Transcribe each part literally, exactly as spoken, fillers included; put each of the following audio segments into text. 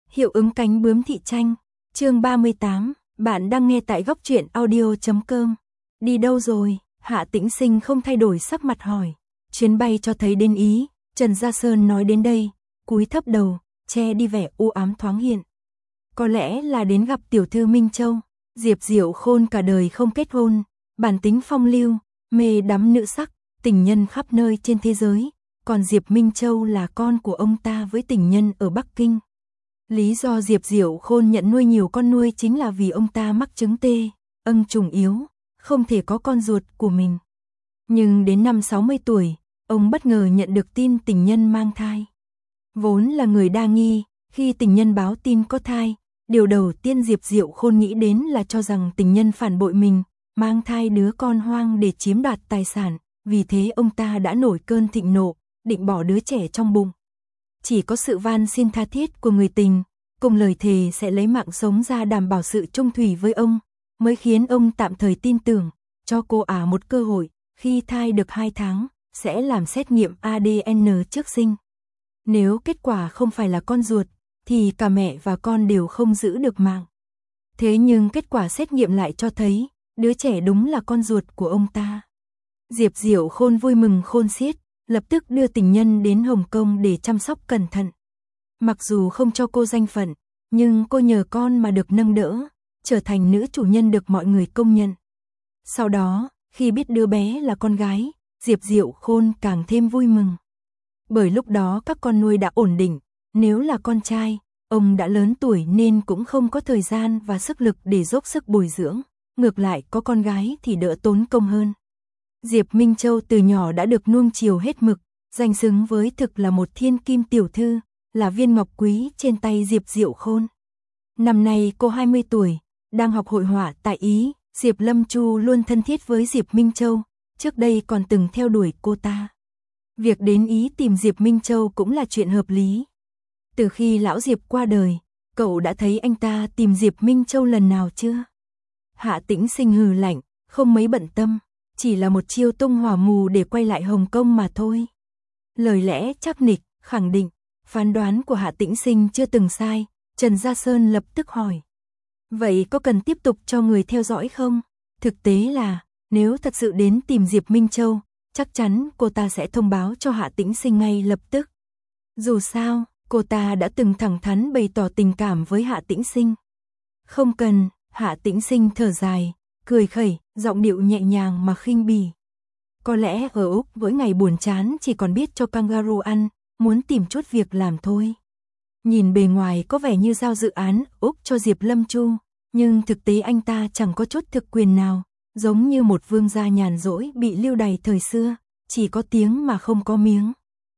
Hiệu ứng cánh bướm thị tranh, chương ba mươi tám, bạn đang nghe tại góc truyện audio chấm com. Đi đâu rồi? Hạ Tĩnh Sinh không thay đổi sắc mặt hỏi. Chuyến bay cho thấy đến Ý, Trần Gia Sơn nói đến đây, cúi thấp đầu, che đi vẻ u ám thoáng hiện. Có lẽ là đến gặp tiểu thư Minh Châu. Diệp Diệu Khôn cả đời không kết hôn, bản tính phong lưu, mê đắm nữ sắc, tình nhân khắp nơi trên thế giới, còn Diệp Minh Châu là con của ông ta với tình nhân ở Bắc Kinh. Lý do Diệp Diệu Khôn nhận nuôi nhiều con nuôi chính là vì ông ta mắc chứng tê, âng trùng yếu, không thể có con ruột của mình. Nhưng đến năm sáu mươi tuổi, ông bất ngờ nhận được tin tình nhân mang thai. Vốn là người đa nghi, khi tình nhân báo tin có thai, điều đầu tiên Diệp Diệu Khôn nghĩ đến là cho rằng tình nhân phản bội mình, mang thai đứa con hoang để chiếm đoạt tài sản, vì thế ông ta đã nổi cơn thịnh nộ, định bỏ đứa trẻ trong bụng. Chỉ có sự van xin tha thiết của người tình, cùng lời thề sẽ lấy mạng sống ra đảm bảo sự trung thủy với ông, mới khiến ông tạm thời tin tưởng, cho cô ả một cơ hội, khi thai được hai tháng, sẽ làm xét nghiệm a đê en trước sinh. Nếu kết quả không phải là con ruột, thì cả mẹ và con đều không giữ được mạng. Thế nhưng kết quả xét nghiệm lại cho thấy, đứa trẻ đúng là con ruột của ông ta. Diệp Diệu Khôn vui mừng khôn xiết, lập tức đưa tình nhân đến Hồng Kông để chăm sóc cẩn thận. Mặc dù không cho cô danh phận, nhưng cô nhờ con mà được nâng đỡ, trở thành nữ chủ nhân được mọi người công nhận. Sau đó, khi biết đứa bé là con gái, Diệp Diệu Khôn càng thêm vui mừng. Bởi lúc đó các con nuôi đã ổn định, nếu là con trai, ông đã lớn tuổi nên cũng không có thời gian và sức lực để dốc sức bồi dưỡng, ngược lại có con gái thì đỡ tốn công hơn. Diệp Minh Châu từ nhỏ đã được nuông chiều hết mực, danh xứng với thực là một thiên kim tiểu thư, là viên ngọc quý trên tay Diệp Diệu Khôn. Năm nay cô hai mươi tuổi, đang học hội họa tại Ý, Diệp Lâm Chu luôn thân thiết với Diệp Minh Châu, trước đây còn từng theo đuổi cô ta. Việc đến Ý tìm Diệp Minh Châu cũng là chuyện hợp lý. Từ khi lão Diệp qua đời, cậu đã thấy anh ta tìm Diệp Minh Châu lần nào chưa? Hạ Tĩnh Sinh hừ lạnh, không mấy bận tâm, chỉ là một chiêu tung hỏa mù để quay lại Hồng Kông mà thôi. Lời lẽ chắc nịch, khẳng định, phán đoán của Hạ Tĩnh Sinh chưa từng sai, Trần Gia Sơn lập tức hỏi. Vậy có cần tiếp tục cho người theo dõi không? Thực tế là, nếu thật sự đến tìm Diệp Minh Châu, chắc chắn cô ta sẽ thông báo cho Hạ Tĩnh Sinh ngay lập tức. Dù sao, cô ta đã từng thẳng thắn bày tỏ tình cảm với Hạ Tĩnh Sinh. Không cần, Hạ Tĩnh Sinh thở dài, cười khẩy, giọng điệu nhẹ nhàng mà khinh bỉ. Có lẽ ở Úc mỗi ngày buồn chán chỉ còn biết cho kangaroo ăn, muốn tìm chút việc làm thôi. Nhìn bề ngoài có vẻ như giao dự án Úc cho Diệp Lâm Chu, nhưng thực tế anh ta chẳng có chút thực quyền nào, giống như một vương gia nhàn rỗi bị lưu đày thời xưa, chỉ có tiếng mà không có miếng.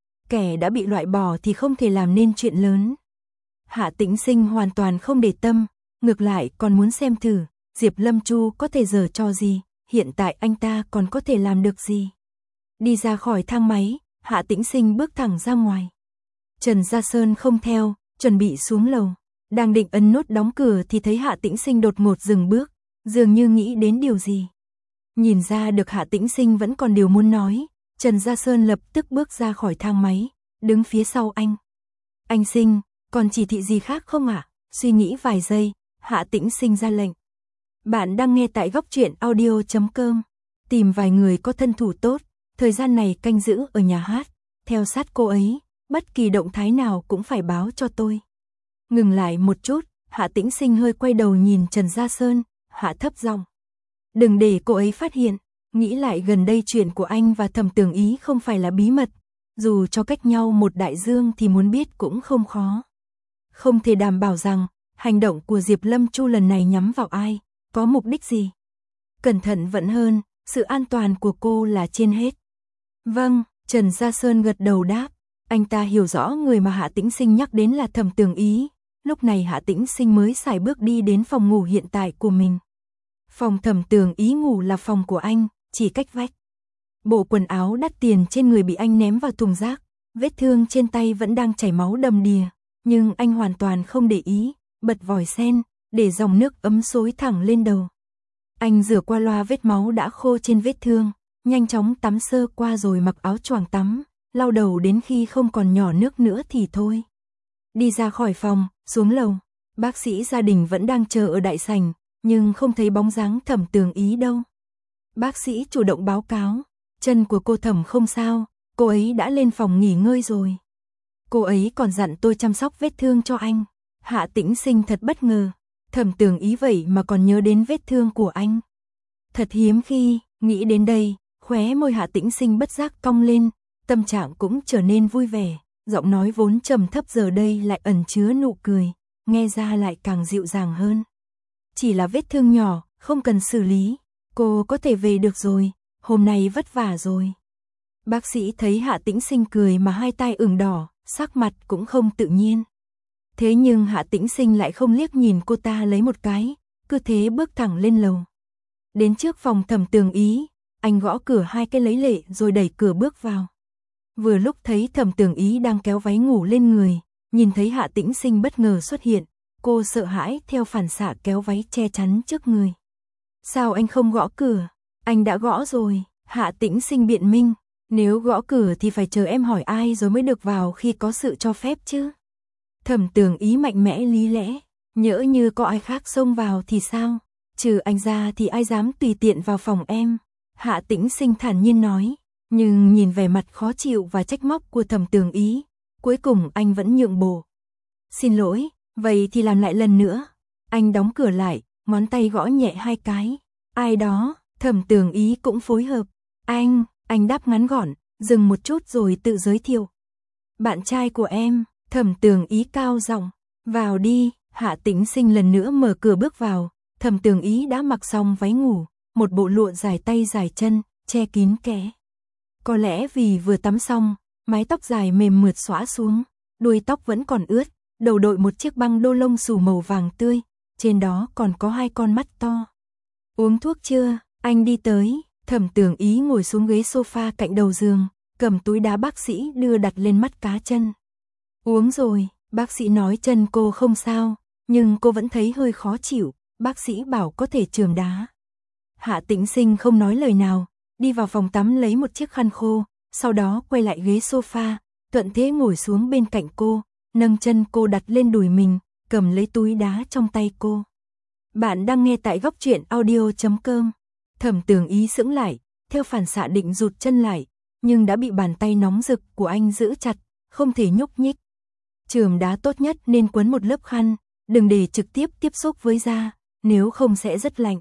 Kẻ đã bị loại bỏ thì không thể làm nên chuyện lớn. Hạ Tĩnh Sinh hoàn toàn không để tâm, ngược lại còn muốn xem thử, Diệp Lâm Chu có thể giở trò gì, hiện tại anh ta còn có thể làm được gì. Đi ra khỏi thang máy, Hạ Tĩnh Sinh bước thẳng ra ngoài. Trần Gia Sơn không theo, chuẩn bị xuống lầu. Đang định ấn nút đóng cửa thì thấy Hạ Tĩnh Sinh đột ngột dừng bước, dường như nghĩ đến điều gì. Nhìn ra được Hạ Tĩnh Sinh vẫn còn điều muốn nói, Trần Gia Sơn lập tức bước ra khỏi thang máy, đứng phía sau anh. Anh Sinh, còn chỉ thị gì khác không ạ? À? Suy nghĩ vài giây, Hạ Tĩnh Sinh ra lệnh. Bạn đang nghe tại góc truyện audio chấm com. Tìm vài người có thân thủ tốt, thời gian này canh giữ ở nhà hát, theo sát cô ấy, bất kỳ động thái nào cũng phải báo cho tôi. Ngừng lại một chút, Hạ Tĩnh Sinh hơi quay đầu nhìn Trần Gia Sơn, hạ thấp giọng. Đừng để cô ấy phát hiện, nghĩ lại gần đây chuyện của anh và Thẩm Tường Ý không phải là bí mật, dù cho cách nhau một đại dương thì muốn biết cũng không khó. Không thể đảm bảo rằng, hành động của Diệp Lâm Chu lần này nhắm vào ai, có mục đích gì. Cẩn thận vẫn hơn, sự an toàn của cô là trên hết. Vâng, Trần Gia Sơn gật đầu đáp, anh ta hiểu rõ người mà Hạ Tĩnh Sinh nhắc đến là Thẩm Tường Ý. Lúc này Hạ Tĩnh Sinh mới sải bước đi đến phòng ngủ hiện tại của mình. Phòng Thẩm Tường Ý ngủ là phòng của anh, chỉ cách vách. Bộ quần áo đắt tiền trên người bị anh ném vào thùng rác, vết thương trên tay vẫn đang chảy máu đầm đìa, nhưng anh hoàn toàn không để ý, bật vòi sen, để dòng nước ấm xối thẳng lên đầu. Anh rửa qua loa vết máu đã khô trên vết thương, nhanh chóng tắm sơ qua rồi mặc áo choàng tắm, lau đầu đến khi không còn nhỏ nước nữa thì thôi. Đi ra khỏi phòng, Xuống lầu, bác sĩ gia đình vẫn đang chờ ở đại sảnh, nhưng không thấy bóng dáng Thẩm Tường Ý đâu. Bác sĩ chủ động báo cáo, chân của cô Thẩm không sao, cô ấy đã lên phòng nghỉ ngơi rồi. Cô ấy còn dặn tôi chăm sóc vết thương cho anh. Hạ Tĩnh Sinh thật bất ngờ, Thẩm Tường Ý vậy mà còn nhớ đến vết thương của anh. Thật hiếm khi, nghĩ đến đây, khóe môi Hạ Tĩnh Sinh bất giác cong lên, tâm trạng cũng trở nên vui vẻ, giọng nói vốn trầm thấp giờ đây lại ẩn chứa nụ cười, nghe ra lại càng dịu dàng hơn. Chỉ là vết thương nhỏ, không cần xử lý, cô có thể về được rồi, hôm nay vất vả rồi. Bác sĩ thấy Hạ Tĩnh Sinh cười mà hai tay ửng đỏ, sắc mặt cũng không tự nhiên. Thế nhưng Hạ Tĩnh Sinh lại không liếc nhìn cô ta lấy một cái, cứ thế bước thẳng lên lầu. Đến trước phòng Thẩm Tường Ý, anh gõ cửa hai cái lấy lệ rồi đẩy cửa bước vào. Vừa lúc thấy Thẩm Tường Ý đang kéo váy ngủ lên người, nhìn thấy Hạ Tĩnh Sinh bất ngờ xuất hiện, cô sợ hãi theo phản xạ kéo váy che chắn trước người. Sao anh không gõ cửa? Anh đã gõ rồi, Hạ Tĩnh Sinh biện minh, nếu gõ cửa thì phải chờ em hỏi ai rồi mới được vào khi có sự cho phép chứ. Thẩm Tường Ý mạnh mẽ lý lẽ, nhỡ như có ai khác xông vào thì sao? Trừ anh ra thì ai dám tùy tiện vào phòng em? Hạ Tĩnh Sinh thản nhiên nói, nhưng nhìn vẻ mặt khó chịu và trách móc của Thẩm Tường Ý, cuối cùng anh vẫn nhượng bộ. Xin lỗi, vậy thì làm lại lần nữa. Anh đóng cửa lại, ngón tay gõ nhẹ hai cái. Ai đó? Thẩm Tường Ý cũng phối hợp. Anh, anh đáp ngắn gọn, dừng một chút rồi tự giới thiệu. Bạn trai của em. Thẩm Tường Ý cao giọng, vào đi. Hạ Tĩnh Sinh lần nữa mở cửa bước vào, Thẩm Tường Ý đã mặc xong váy ngủ, một bộ lụa dài tay dài chân, che kín kẽ. Có lẽ vì vừa tắm xong, mái tóc dài mềm mượt xõa xuống, đuôi tóc vẫn còn ướt, đầu đội một chiếc băng đô lông xù màu vàng tươi, trên đó còn có hai con mắt to. Uống thuốc chưa? Anh đi tới, Thẩm Tường Ý ngồi xuống ghế sofa cạnh đầu giường, cầm túi đá bác sĩ đưa đặt lên mắt cá chân. Uống rồi, bác sĩ nói chân cô không sao, nhưng cô vẫn thấy hơi khó chịu, bác sĩ bảo có thể chườm đá. Hạ Tĩnh Sinh không nói lời nào, đi vào phòng tắm lấy một chiếc khăn khô, sau đó quay lại ghế sofa, thuận thế ngồi xuống bên cạnh cô, nâng chân cô đặt lên đùi mình, cầm lấy túi đá trong tay cô. Bạn đang nghe tại góc truyện audio chấm com. Thẩm Tường Ý sững lại, theo phản xạ định rụt chân lại, nhưng đã bị bàn tay nóng rực của anh giữ chặt, không thể nhúc nhích. Chườm đá tốt nhất nên quấn một lớp khăn, đừng để trực tiếp tiếp xúc với da, nếu không sẽ rất lạnh.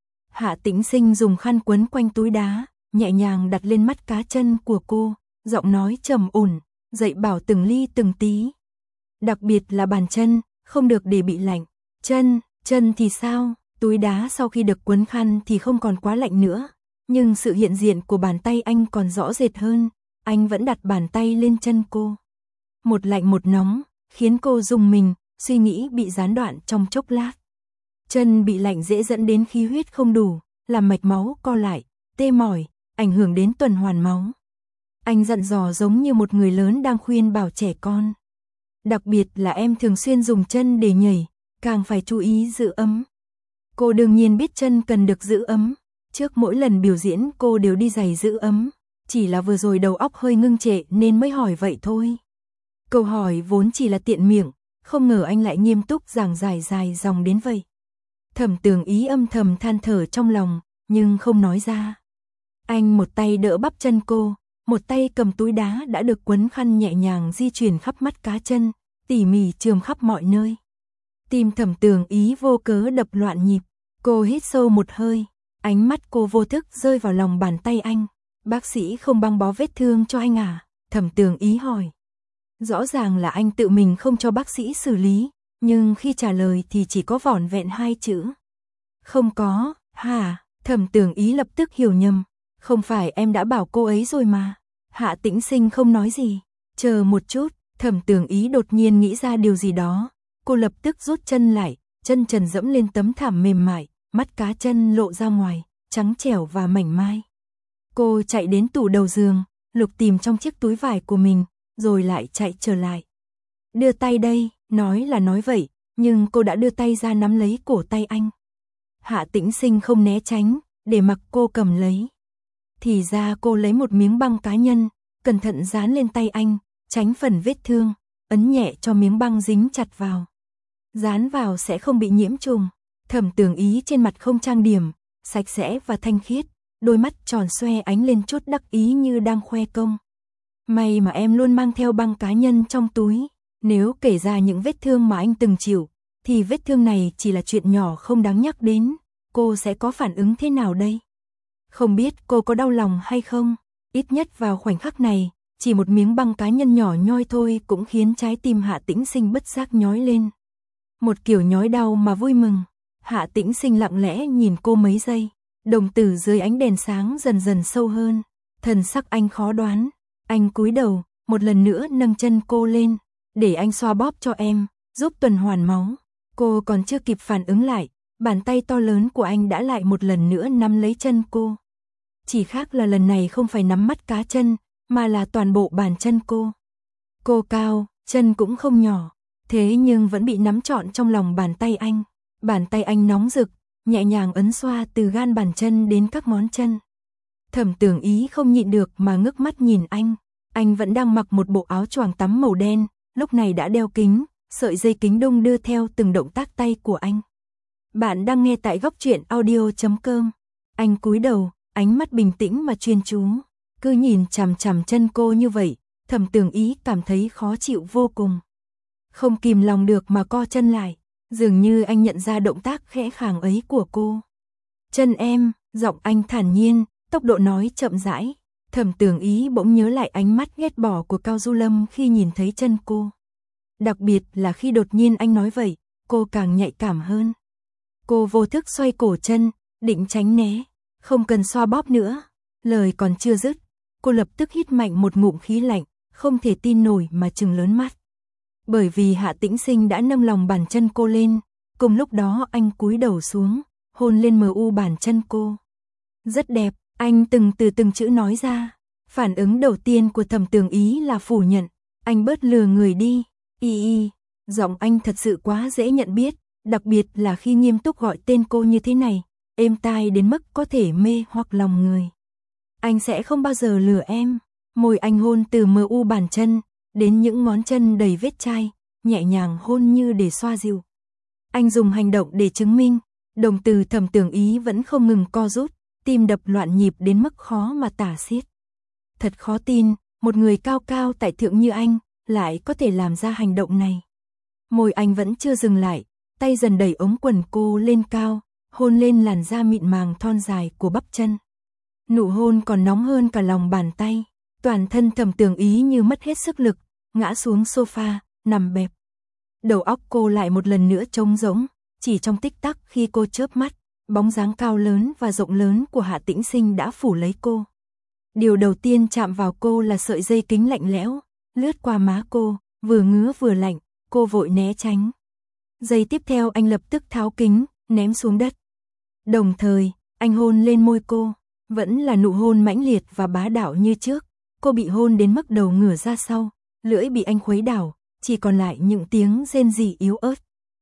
Hạ Tĩnh Sinh dùng khăn quấn quanh túi đá, nhẹ nhàng đặt lên mắt cá chân của cô, giọng nói trầm ổn, dạy bảo từng ly từng tí. Đặc biệt là bàn chân, không được để bị lạnh. Chân, chân thì sao? Túi đá sau khi được quấn khăn thì không còn quá lạnh nữa, nhưng sự hiện diện của bàn tay anh còn rõ rệt hơn, anh vẫn đặt bàn tay lên chân cô. Một lạnh một nóng, khiến cô rùng mình, suy nghĩ bị gián đoạn trong chốc lát. Chân bị lạnh dễ dẫn đến khí huyết không đủ, làm mạch máu co lại, tê mỏi, ảnh hưởng đến tuần hoàn máu. Anh dặn dò giống như một người lớn đang khuyên bảo trẻ con. Đặc biệt là em thường xuyên dùng chân để nhảy, càng phải chú ý giữ ấm. Cô đương nhiên biết chân cần được giữ ấm, trước mỗi lần biểu diễn cô đều đi giày giữ ấm, chỉ là vừa rồi đầu óc hơi ngưng trệ nên mới hỏi vậy thôi. Câu hỏi vốn chỉ là tiện miệng, không ngờ anh lại nghiêm túc giảng giải dài dòng đến vậy. Thẩm Tường Ý âm thầm than thở trong lòng, nhưng không nói ra. Anh một tay đỡ bắp chân cô, một tay cầm túi đá đã được quấn khăn nhẹ nhàng di chuyển khắp mắt cá chân, tỉ mỉ chườm khắp mọi nơi. Tim Thẩm Tường Ý vô cớ đập loạn nhịp, cô hít sâu một hơi, ánh mắt cô vô thức rơi vào lòng bàn tay anh. Bác sĩ không băng bó vết thương cho anh à? Thẩm Tường Ý hỏi. Rõ ràng là anh tự mình không cho bác sĩ xử lý, nhưng khi trả lời thì chỉ có vỏn vẹn hai chữ. Không có, hả? Thẩm Tường Ý lập tức hiểu nhầm. Không phải em đã bảo cô ấy rồi mà. Hạ Tĩnh Sinh không nói gì. Chờ một chút, Thẩm Tường Ý đột nhiên nghĩ ra điều gì đó. Cô lập tức rút chân lại, chân trần dẫm lên tấm thảm mềm mại, mắt cá chân lộ ra ngoài, trắng trẻo và mảnh mai. Cô chạy đến tủ đầu giường, lục tìm trong chiếc túi vải của mình, rồi lại chạy trở lại. Đưa tay đây, nói là nói vậy, nhưng cô đã đưa tay ra nắm lấy cổ tay anh. Hạ Tĩnh Sinh không né tránh, để mặc cô cầm lấy. Thì ra cô lấy một miếng băng cá nhân, cẩn thận dán lên tay anh, tránh phần vết thương, ấn nhẹ cho miếng băng dính chặt vào. dán vào sẽ không bị nhiễm trùng. Thẩm Tường Ý trên mặt không trang điểm, sạch sẽ và thanh khiết, đôi mắt tròn xoe ánh lên chút đắc ý như đang khoe công. May mà em luôn mang theo băng cá nhân trong túi, nếu kể ra những vết thương mà anh từng chịu, thì vết thương này chỉ là chuyện nhỏ không đáng nhắc đến, cô sẽ có phản ứng thế nào đây? Không biết cô có đau lòng hay không, ít nhất vào khoảnh khắc này, chỉ một miếng băng cá nhân nhỏ nhoi thôi cũng khiến trái tim Hạ Tĩnh Sinh bất giác nhói lên. Một kiểu nhói đau mà vui mừng. Hạ Tĩnh Sinh lặng lẽ nhìn cô mấy giây, đồng tử dưới ánh đèn sáng dần dần sâu hơn, thần sắc anh khó đoán. Anh cúi đầu, một lần nữa nâng chân cô lên, để anh xoa bóp cho em, giúp tuần hoàn máu. Cô còn chưa kịp phản ứng lại, bàn tay to lớn của anh đã lại một lần nữa nắm lấy chân cô. Chỉ khác là lần này không phải nắm mắt cá chân, mà là toàn bộ bàn chân cô. Cô cao, chân cũng không nhỏ, thế nhưng vẫn bị nắm trọn trong lòng bàn tay anh. Bàn tay anh nóng rực, nhẹ nhàng ấn xoa từ gan bàn chân đến các ngón chân. Thẩm Tường Ý không nhịn được mà ngước mắt nhìn anh. Anh vẫn đang mặc một bộ áo choàng tắm màu đen, lúc này đã đeo kính, sợi dây kính đung đưa theo từng động tác tay của anh. Bạn đang nghe tại góc truyện audio chấm com. Anh cúi đầu, ánh mắt bình tĩnh mà chuyên chú, cứ nhìn chằm chằm chân cô như vậy, Thẩm Tường Ý cảm thấy khó chịu vô cùng. Không kìm lòng được mà co chân lại, dường như anh nhận ra động tác khẽ khàng ấy của cô. Chân em, giọng anh thản nhiên, tốc độ nói chậm rãi. Thẩm Tường Ý bỗng nhớ lại ánh mắt ghét bỏ của Cao Du Lâm khi nhìn thấy chân cô. Đặc biệt là khi đột nhiên anh nói vậy, cô càng nhạy cảm hơn. Cô vô thức xoay cổ chân, định tránh né, không cần xoa bóp nữa. Lời còn chưa dứt, cô lập tức hít mạnh một ngụm khí lạnh, không thể tin nổi mà trừng lớn mắt. Bởi vì Hạ Tĩnh Sinh đã nâng lòng bàn chân cô lên, cùng lúc đó anh cúi đầu xuống, hôn lên mờ u bàn chân cô. Rất đẹp, anh từng từ từng chữ nói ra. Phản ứng đầu tiên của Thẩm Tường Ý là phủ nhận, anh bớt lừa người đi. Y y, giọng anh thật sự quá dễ nhận biết, đặc biệt là khi nghiêm túc gọi tên cô như thế này, êm tai đến mức có thể mê hoặc lòng người. Anh sẽ không bao giờ lừa em. Môi anh hôn từ mờ u bàn chân đến những ngón chân đầy vết chai, nhẹ nhàng hôn như để xoa dịu. Anh dùng hành động để chứng minh, đồng từ Thẩm Tường Ý vẫn không ngừng co rút, tim đập loạn nhịp đến mức khó mà tả xiết. Thật khó tin, một người cao cao tại thượng như anh, lại có thể làm ra hành động này. Môi anh vẫn chưa dừng lại, tay dần đẩy ống quần cô lên cao, hôn lên làn da mịn màng thon dài của bắp chân. Nụ hôn còn nóng hơn cả lòng bàn tay, toàn thân Thẩm Tường Ý như mất hết sức lực, ngã xuống sofa, nằm bẹp. Đầu óc cô lại một lần nữa trống rỗng, chỉ trong tích tắc khi cô chớp mắt, bóng dáng cao lớn và rộng lớn của Hạ Tĩnh Sinh đã phủ lấy cô. Điều đầu tiên chạm vào cô là sợi dây kính lạnh lẽo, lướt qua má cô, vừa ngứa vừa lạnh, cô vội né tránh. Giây tiếp theo anh lập tức tháo kính, ném xuống đất. Đồng thời, anh hôn lên môi cô, vẫn là nụ hôn mãnh liệt và bá đạo như trước. Cô bị hôn đến mức đầu ngửa ra sau, lưỡi bị anh khuấy đảo, chỉ còn lại những tiếng rên rỉ yếu ớt.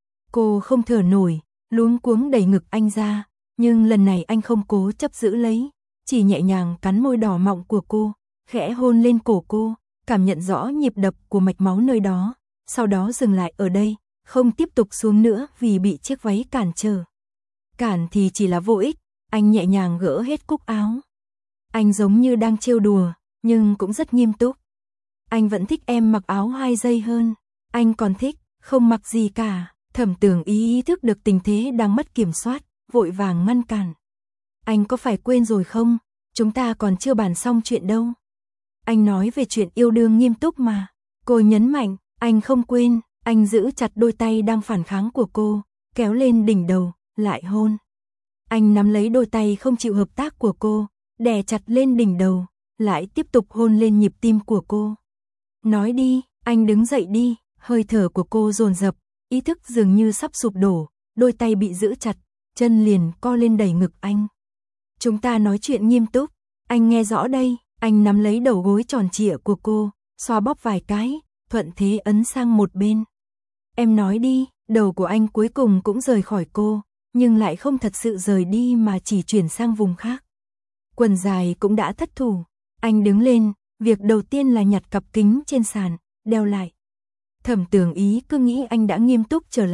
Cô không thở nổi, luống cuống đẩy ngực anh ra, nhưng lần này anh không cố chấp giữ lấy, chỉ nhẹ nhàng cắn môi đỏ mọng của cô, khẽ hôn lên cổ cô, cảm nhận rõ nhịp đập của mạch máu nơi đó, sau đó dừng lại ở đây, không tiếp tục xuống nữa vì bị chiếc váy cản trở. Cản thì chỉ là vô ích, anh nhẹ nhàng gỡ hết cúc áo. Anh giống như đang trêu đùa, nhưng cũng rất nghiêm túc. Anh vẫn thích em mặc áo hai giây hơn, anh còn thích, không mặc gì cả. Thẩm Tường Ý ý thức được tình thế đang mất kiểm soát, vội vàng ngăn cản. Anh có phải quên rồi không? Chúng ta còn chưa bàn xong chuyện đâu. Anh nói về chuyện yêu đương nghiêm túc mà. Cô nhấn mạnh, anh không quên. Anh giữ chặt đôi tay đang phản kháng của cô, kéo lên đỉnh đầu, lại hôn. Anh nắm lấy đôi tay không chịu hợp tác của cô, đè chặt lên đỉnh đầu, lại tiếp tục hôn lên nhịp tim của cô. Nói đi, anh đứng dậy đi. Hơi thở của cô dồn dập, ý thức dường như sắp sụp đổ, đôi tay bị giữ chặt, chân liền co lên đẩy ngực anh. Chúng ta nói chuyện nghiêm túc, anh nghe rõ đây. Anh nắm lấy đầu gối tròn trịa của cô, xoa bóp vài cái, thuận thế ấn sang một bên. Em nói đi. Đầu của anh cuối cùng cũng rời khỏi cô, nhưng lại không thật sự rời đi mà chỉ chuyển sang vùng khác. Quần dài cũng đã thất thủ. Anh đứng lên, việc đầu tiên là nhặt cặp kính trên sàn, đeo lại. Thẩm Tường Ý cứ nghĩ anh đã nghiêm túc trở lại,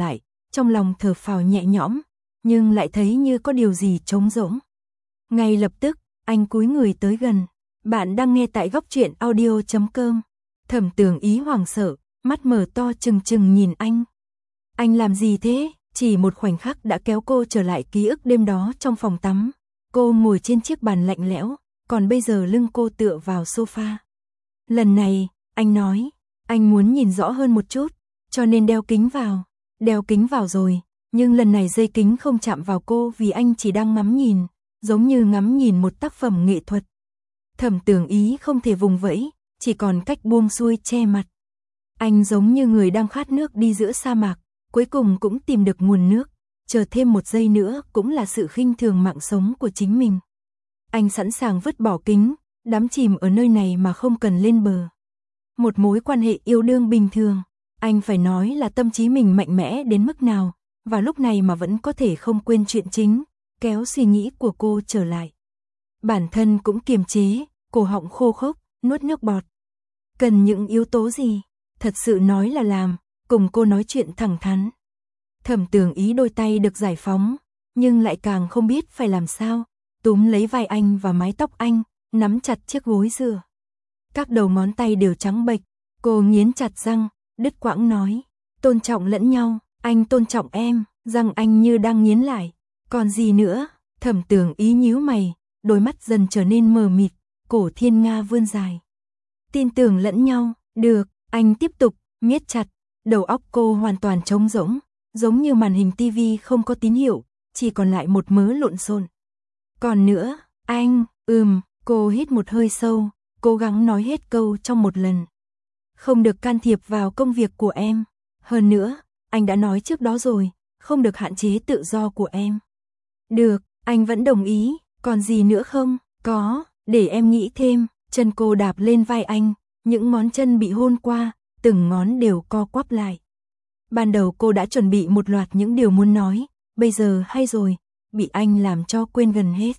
trong lòng thở phào nhẹ nhõm, nhưng lại thấy như có điều gì trống rỗng. Ngay lập tức, anh cúi người tới gần. Bạn đang nghe tại góc truyện audio chấm com. Thẩm Tường Ý hoảng sợ, mắt mở to trừng trừng nhìn anh. Anh làm gì thế? Chỉ một khoảnh khắc đã kéo cô trở lại ký ức đêm đó trong phòng tắm. Cô ngồi trên chiếc bàn lạnh lẽo, còn bây giờ lưng cô tựa vào sofa. Lần này, anh nói, anh muốn nhìn rõ hơn một chút, cho nên đeo kính vào. Đeo kính vào rồi, nhưng lần này dây kính không chạm vào cô vì anh chỉ đang ngắm nhìn, giống như ngắm nhìn một tác phẩm nghệ thuật. Thẩm Tường Ý không thể vùng vẫy, chỉ còn cách buông xuôi che mặt. Anh giống như người đang khát nước đi giữa sa mạc, cuối cùng cũng tìm được nguồn nước, chờ thêm một giây nữa cũng là sự khinh thường mạng sống của chính mình. Anh sẵn sàng vứt bỏ kính, đắm chìm ở nơi này mà không cần lên bờ. Một mối quan hệ yêu đương bình thường, anh phải nói là tâm trí mình mạnh mẽ đến mức nào, và lúc này mà vẫn có thể không quên chuyện chính, kéo suy nghĩ của cô trở lại. Bản thân cũng kiềm chế, cổ họng khô khốc, nuốt nước bọt. Cần những yếu tố gì? Thật sự nói là làm, cùng cô nói chuyện thẳng thắn. Thẩm Tường Ý đôi tay được giải phóng, nhưng lại càng không biết phải làm sao, túm lấy vai anh và mái tóc anh, nắm chặt chiếc gối dựa. Các đầu ngón tay đều trắng bệch, cô nghiến chặt răng, đứt quãng nói, tôn trọng lẫn nhau, anh tôn trọng em, răng anh như đang nghiến lại. Còn gì nữa? Thẩm Tường Ý nhíu mày, đôi mắt dần trở nên mờ mịt, cổ thiên nga vươn dài. Tin tưởng lẫn nhau, được, anh tiếp tục, miết chặt, đầu óc cô hoàn toàn trống rỗng, giống như màn hình tivi không có tín hiệu, chỉ còn lại một mớ lộn xộn. Còn nữa, anh, ừm, cô hít một hơi sâu, cố gắng nói hết câu trong một lần. Không được can thiệp vào công việc của em, hơn nữa, anh đã nói trước đó rồi, không được hạn chế tự do của em. Được, anh vẫn đồng ý, còn gì nữa không? Có, để em nghĩ thêm. Chân cô đạp lên vai anh, những ngón chân bị hôn qua, từng ngón đều co quắp lại. Ban đầu cô đã chuẩn bị một loạt những điều muốn nói, bây giờ hay rồi, bị anh làm cho quên gần hết.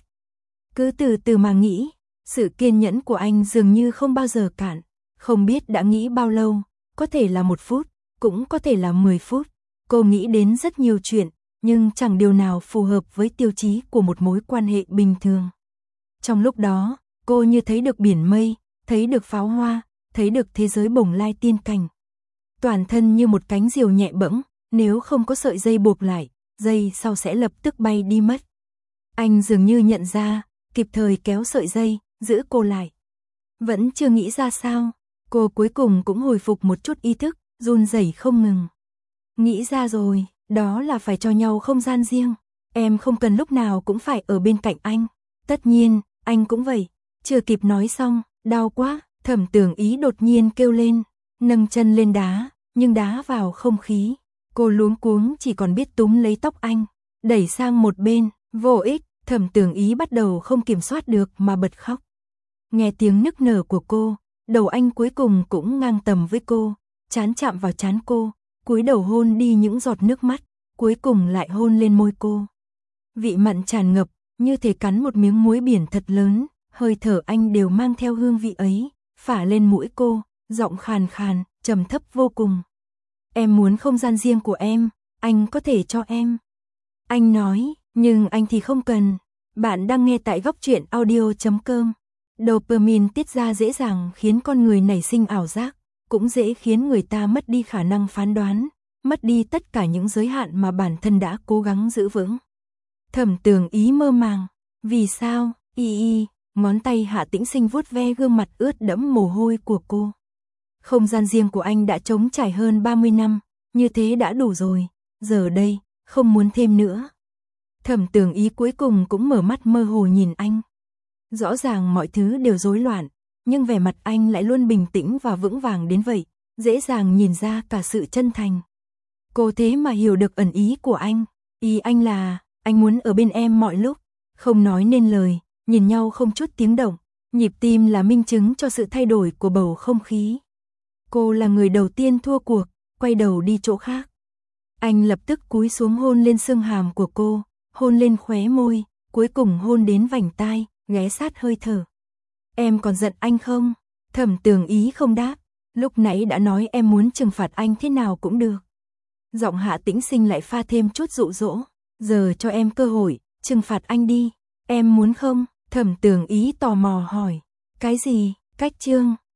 Cứ từ từ mà nghĩ, sự kiên nhẫn của anh dường như không bao giờ cạn, không biết đã nghĩ bao lâu, có thể là một phút, cũng có thể là mười phút. Cô nghĩ đến rất nhiều chuyện, nhưng chẳng điều nào phù hợp với tiêu chí của một mối quan hệ bình thường. Trong lúc đó, cô như thấy được biển mây, thấy được pháo hoa, thấy được thế giới bồng lai tiên cảnh. Toàn thân như một cánh diều nhẹ bẫng, nếu không có sợi dây buộc lại, dây sau sẽ lập tức bay đi mất. Anh dường như nhận ra, kịp thời kéo sợi dây, giữ cô lại. Vẫn chưa nghĩ ra sao, cô cuối cùng cũng hồi phục một chút ý thức, run rẩy không ngừng. Nghĩ ra rồi, đó là phải cho nhau không gian riêng. Em không cần lúc nào cũng phải ở bên cạnh anh. Tất nhiên, anh cũng vậy. Chưa kịp nói xong, đau quá, Thẩm Tường Ý đột nhiên kêu lên, nâng chân lên đá, nhưng đá vào không khí. Cô luống cuống chỉ còn biết túm lấy tóc anh, đẩy sang một bên, vô ích, Thẩm Tường Ý bắt đầu không kiểm soát được mà bật khóc. Nghe tiếng nức nở của cô, đầu anh cuối cùng cũng ngang tầm với cô, trán chạm vào trán cô, cúi đầu hôn đi những giọt nước mắt, cuối cùng lại hôn lên môi cô. Vị mặn tràn ngập, như thể cắn một miếng muối biển thật lớn, hơi thở anh đều mang theo hương vị ấy, phả lên mũi cô, giọng khàn khàn, trầm thấp vô cùng. Em muốn không gian riêng của em, anh có thể cho em. Anh nói, nhưng anh thì không cần. Bạn đang nghe tại góc truyện audio chấm com. Dopamine tiết ra dễ dàng khiến con người nảy sinh ảo giác, cũng dễ khiến người ta mất đi khả năng phán đoán, mất đi tất cả những giới hạn mà bản thân đã cố gắng giữ vững. Thẩm Tường Ý mơ màng, vì sao? Y y, ngón tay Hạ Tĩnh Sinh vuốt ve gương mặt ướt đẫm mồ hôi của cô. Không gian riêng của anh đã trống trải hơn ba mươi năm, như thế đã đủ rồi, giờ đây, không muốn thêm nữa. Thẩm Tường Ý cuối cùng cũng mở mắt mơ hồ nhìn anh. Rõ ràng mọi thứ đều rối loạn, nhưng vẻ mặt anh lại luôn bình tĩnh và vững vàng đến vậy, dễ dàng nhìn ra cả sự chân thành. Cô thế mà hiểu được ẩn ý của anh, ý anh là, anh muốn ở bên em mọi lúc, không nói nên lời, nhìn nhau không chút tiếng động, nhịp tim là minh chứng cho sự thay đổi của bầu không khí. Cô là người đầu tiên thua cuộc, quay đầu đi chỗ khác. Anh lập tức cúi xuống hôn lên xương hàm của cô, hôn lên khóe môi, cuối cùng hôn đến vành tai, ghé sát hơi thở. Em còn giận anh không? Thẩm Tường Ý không đáp, lúc nãy đã nói em muốn trừng phạt anh thế nào cũng được. Giọng Hạ Tĩnh Sinh lại pha thêm chút dụ dỗ. Giờ cho em cơ hội, trừng phạt anh đi. Em muốn không? Thẩm Tường Ý tò mò hỏi. Cái gì? Cách trương?